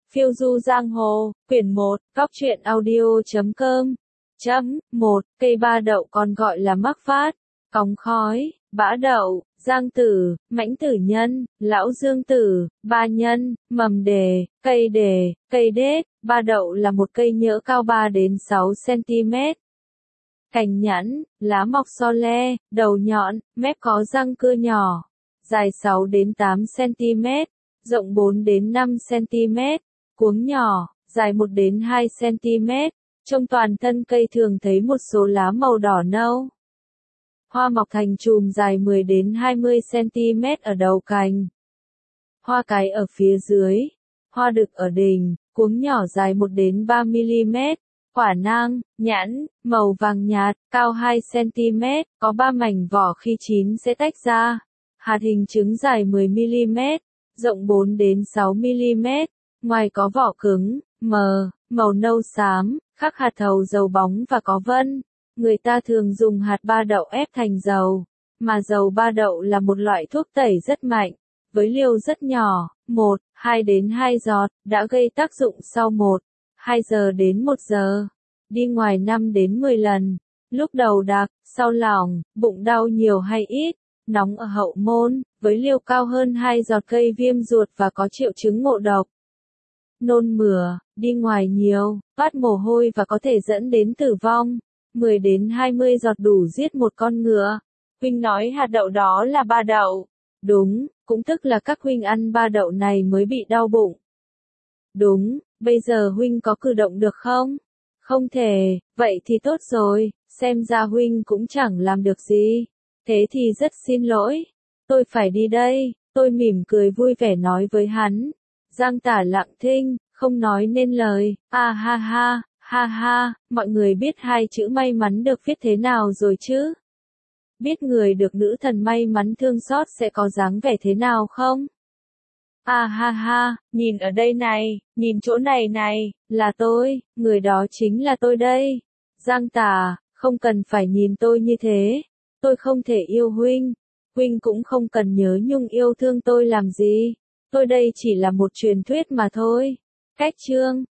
Phiêu du giang hồ, quyển 1, Cóc truyện audio.com. 1. Cây ba đậu còn gọi là mắc phát, cóng khói, bã đậu, giang tử, mãnh tử nhân, lão dương tử, ba nhân, mầm đề, cây đết. Ba đậu là một cây nhỡ cao 3 đến 6 cm. Cành nhẵn, lá mọc so le, đầu nhọn, mép có răng cưa nhỏ, dài 6 đến 8 cm, rộng 4 đến 5 cm, cuống nhỏ, dài 1 đến 2 cm. Trong toàn thân cây thường thấy một số lá màu đỏ nâu. Hoa mọc thành chùm dài 10 đến 20 cm ở đầu cành. Hoa cái ở phía dưới. Hoa đực ở đỉnh, cuống nhỏ dài 1 đến 3 mm. Quả nang, nhãn, màu vàng nhạt, cao 2 cm, có 3 mảnh vỏ khi chín sẽ tách ra. Hạt hình trứng dài 10 mm, rộng 4 đến 6 mm. Ngoài có vỏ cứng, màu nâu xám, khắc hạt thầu dầu bóng và có vân. Người ta thường dùng hạt ba đậu ép thành dầu, mà dầu ba đậu là một loại thuốc tẩy rất mạnh, với liều rất nhỏ, 1-2 đến 2 giọt, đã gây tác dụng sau 1-2 giờ đến 1 giờ. Đi ngoài 5 đến 10 lần. Lúc đầu đặc, sau lỏng, bụng đau nhiều hay ít, nóng ở hậu môn, với liều cao hơn 2 giọt gây viêm ruột và có triệu chứng ngộ độc. Nôn mửa, đi ngoài nhiều, toát mồ hôi và có thể dẫn đến tử vong. 10 đến 20 giọt đủ giết một con ngựa. Huynh nói hạt đậu đó là ba đậu. Đúng, cũng tức là các huynh ăn ba đậu này mới bị đau bụng. Đúng, bây giờ huynh có cử động được không? Không thể, vậy thì tốt rồi, xem ra huynh cũng chẳng làm được gì. Thế thì rất xin lỗi, tôi phải đi đây, tôi mỉm cười vui vẻ nói với hắn. Giang Tả lặng thinh, không nói nên lời, ha, mọi người biết hai chữ may mắn được viết thế nào rồi chứ? Biết người được nữ thần may mắn thương xót sẽ có dáng vẻ thế nào không? Ha, nhìn ở đây này, nhìn chỗ này này, là tôi, người đó chính là tôi đây. Giang Tả, không cần phải nhìn tôi như thế, tôi không thể yêu huynh, huynh cũng không cần nhớ nhung yêu thương tôi làm gì, tôi đây chỉ là một truyền thuyết mà thôi. Cách chương